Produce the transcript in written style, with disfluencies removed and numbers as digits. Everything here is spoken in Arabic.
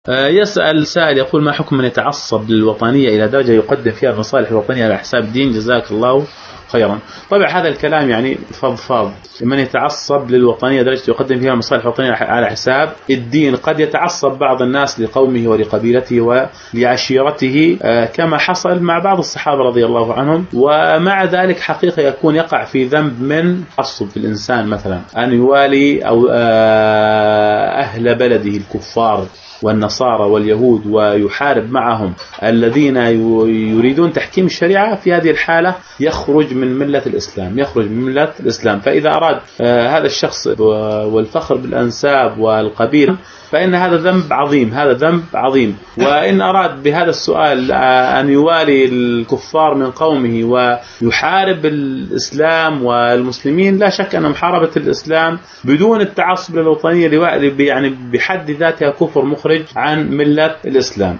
يسأل سائل يقول: ما حكم من يتعصب للوطنية إلى درجة يقدم فيها المصالح الوطنية على حساب الدين؟ جزاك الله خيرا. طبعا هذا الكلام يعني فضفاض. من يتعصب للوطنية درجة يقدم فيها المصالح الوطنية على حساب الدين، قد يتعصب بعض الناس لقومه ولقبيلته ولعشيرته كما حصل مع بعض الصحابة رضي الله عنهم، ومع ذلك حقيقة يكون يقع في ذنب من تعصب في الإنسان، مثلا أن يوالي أو أهل بلده الكفار والنصارى واليهود ويحارب معهم الذين يريدون تحكيم الشريعة. في هذه الحالة يخرج من ملة الإسلام، فإذا أراد هذا الشخص والفخر بالأنساب والقبيلة فإن هذا ذنب عظيم. وإن أراد بهذا السؤال أن يوالي الكفار من قومه ويحارب الإسلام والمسلمين، لا شك أن محاربة الإسلام بدون التعصب للوطنية يعني بحد ذاتها كفر مخرج عن ملة الإسلام.